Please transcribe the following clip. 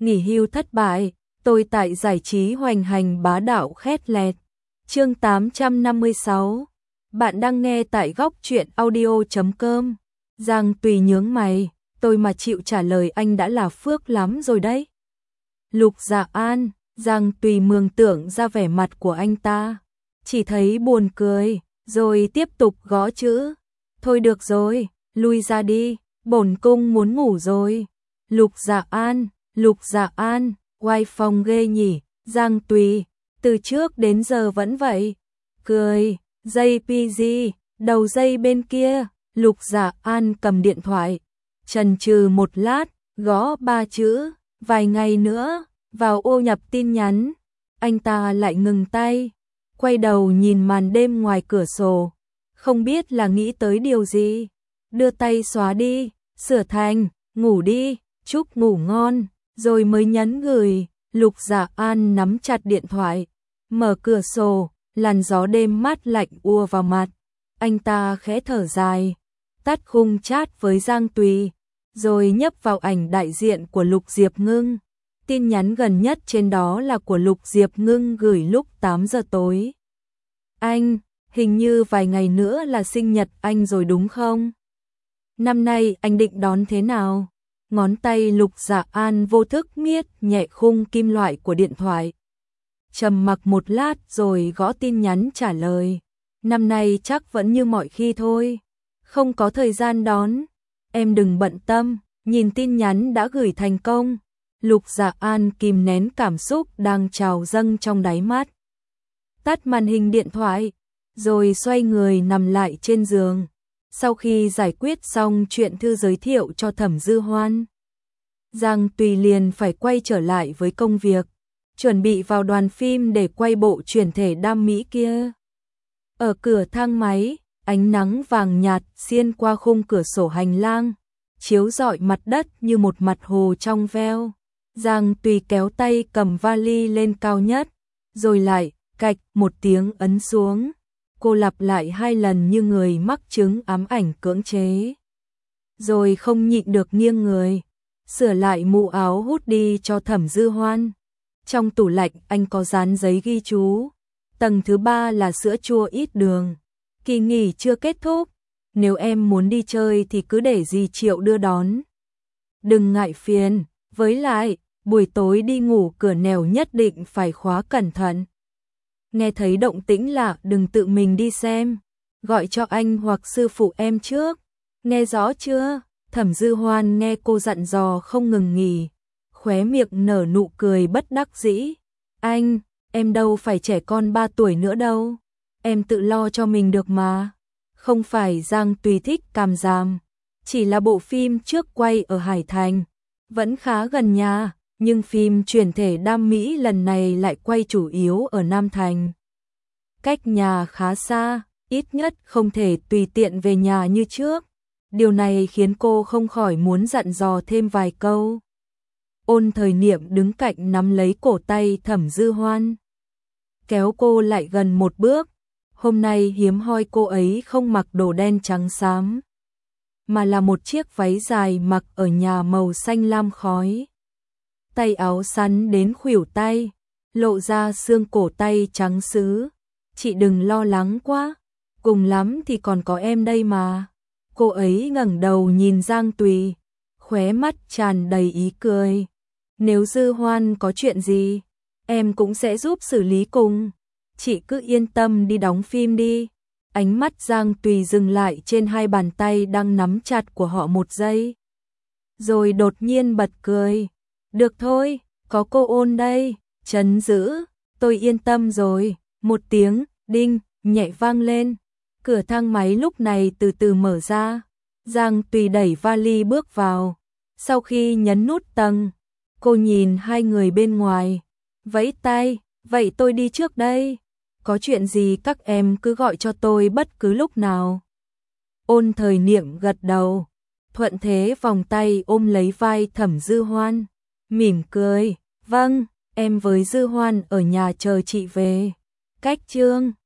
nghỉ hưu thất bại, tôi tại giải trí hoành hành bá đạo khét lẹt. Chương 856. Bạn đang nghe tại góc truyện audio.com. Giang Tùy nhướng mày, tôi mà chịu trả lời anh đã là phước lắm rồi đấy. Lục Dạ An, Giang Tùy mường tượng ra vẻ mặt của anh ta, chỉ thấy buồn cười, rồi tiếp tục gõ chữ. Thôi được rồi, lui ra đi, bổn cung muốn ngủ rồi. Lục Dạ An, oai phong ghê nhỉ. Giang Tùy, từ trước đến giờ vẫn vậy. Cười, JPG, đầu dây bên kia. Lục Dạ An cầm điện thoại, chần chừ một lát, gõ 3 chữ, vài ngày nữa, vào ô nhập tin nhắn. Anh ta lại ngừng tay, quay đầu nhìn màn đêm ngoài cửa sổ, không biết là nghĩ tới điều gì. Đưa tay xóa đi, sửa thành, ngủ đi, chúc ngủ ngon, rồi mới nhấn gửi. Lục Dạ An nắm chặt điện thoại, mở cửa sổ, làn gió đêm mát lạnh ùa vào mặt. Anh ta khẽ thở dài, tắt khung chat với Giang Tùy, rồi nhấp vào ảnh đại diện của Lục Diệp Ngưng. Tin nhắn gần nhất trên đó là của Lục Diệp Ngưng gửi lúc 8 giờ tối. Anh, hình như vài ngày nữa là sinh nhật anh rồi đúng không? Năm nay anh định đón thế nào? Ngón tay Lục Dạ An vô thức miết nhẹ khung kim loại của điện thoại. Trầm mặc một lát rồi gõ tin nhắn trả lời. Năm nay chắc vẫn như mọi khi thôi. Không có thời gian đón. Em đừng bận tâm, nhìn tin nhắn đã gửi thành công. Lục Dạ An kìm nén cảm xúc đang trào dâng trong đáy mắt. Tắt màn hình điện thoại, rồi xoay người nằm lại trên giường. Sau khi giải quyết xong chuyện thư giới thiệu cho Thẩm Dư Hoan, Giang Tùy liền phải quay trở lại với công việc, chuẩn bị vào đoàn phim để quay bộ chuyển thể đam mỹ kia. Ở cửa thang máy, ánh nắng vàng nhạt xiên qua khung cửa sổ hành lang, chiếu rọi mặt đất như một mặt hồ trong veo. Giang Tùy kéo tay cầm vali lên cao nhất, rồi lại, cạch một tiếng ấn xuống. Cô lặp lại 2 lần như người mắc chứng ám ảnh cưỡng chế. Rồi không nhịn được nghiêng người, sửa lại mũ áo hút đi cho Thẩm Dư Hoan. Trong tủ lạnh anh có dán giấy ghi chú. Tầng thứ 3 là sữa chua ít đường. Kỳ nghỉ chưa kết thúc, nếu em muốn đi chơi thì cứ để dì Triệu đưa đón. Đừng ngại phiền, với lại, buổi tối đi ngủ cửa nẻo nhất định phải khóa cẩn thận. Nghe thấy động tĩnh lạ đừng tự mình đi xem, gọi cho anh hoặc sư phụ em trước. Nghe rõ chưa? Thẩm Dư Hoan nghe cô dặn dò không ngừng nghỉ, khóe miệng nở nụ cười bất đắc dĩ. Anh, em đâu phải trẻ con 3 tuổi nữa đâu, em tự lo cho mình được mà. Không phải Giang Tùy thích càm ràm, chỉ là bộ phim trước quay ở Hải Thành, vẫn khá gần nhà. Nhưng phim chuyển thể đam mỹ lần này lại quay chủ yếu ở Nam Thành. Cách nhà khá xa, ít nhất không thể tùy tiện về nhà như trước. Điều này khiến cô không khỏi muốn dặn dò thêm vài câu. Ôn Thời Niệm đứng cạnh nắm lấy cổ tay Thẩm Dư Hoan, kéo cô lại gần một bước. Hôm nay hiếm hoi cô ấy không mặc đồ đen trắng xám, mà là một chiếc váy dài mặc ở nhà màu xanh lam khói. Tay áo sắn đến khuỷu tay, lộ ra xương cổ tay trắng sứ. Chị đừng lo lắng quá, cùng lắm thì còn có em đây mà. Cô ấy ngẩng đầu nhìn Giang Tùy, khóe mắt tràn đầy ý cười. Nếu Dư Hoan có chuyện gì, em cũng sẽ giúp xử lý cùng. Chị cứ yên tâm đi đóng phim đi. Ánh mắt Giang Tùy dừng lại trên 2 bàn tay đang nắm chặt của họ một giây, rồi đột nhiên bật cười. Được thôi, có cô Ôn đây, trấn giữ, tôi yên tâm rồi. Một tiếng đinh nhẹ vang lên, cửa thang máy lúc này từ từ mở ra. Giang Tùy đẩy vali bước vào. Sau khi nhấn nút tầng, cô nhìn 2 người bên ngoài, vẫy tay, vậy tôi đi trước đây. Có chuyện gì các em cứ gọi cho tôi bất cứ lúc nào. Ôn Thời Niệm gật đầu, thuận thế vòng tay ôm lấy vai Thẩm Dư Hoan, mỉm cười, vâng, em với Dư Hoan ở nhà chờ chị về. Cách chương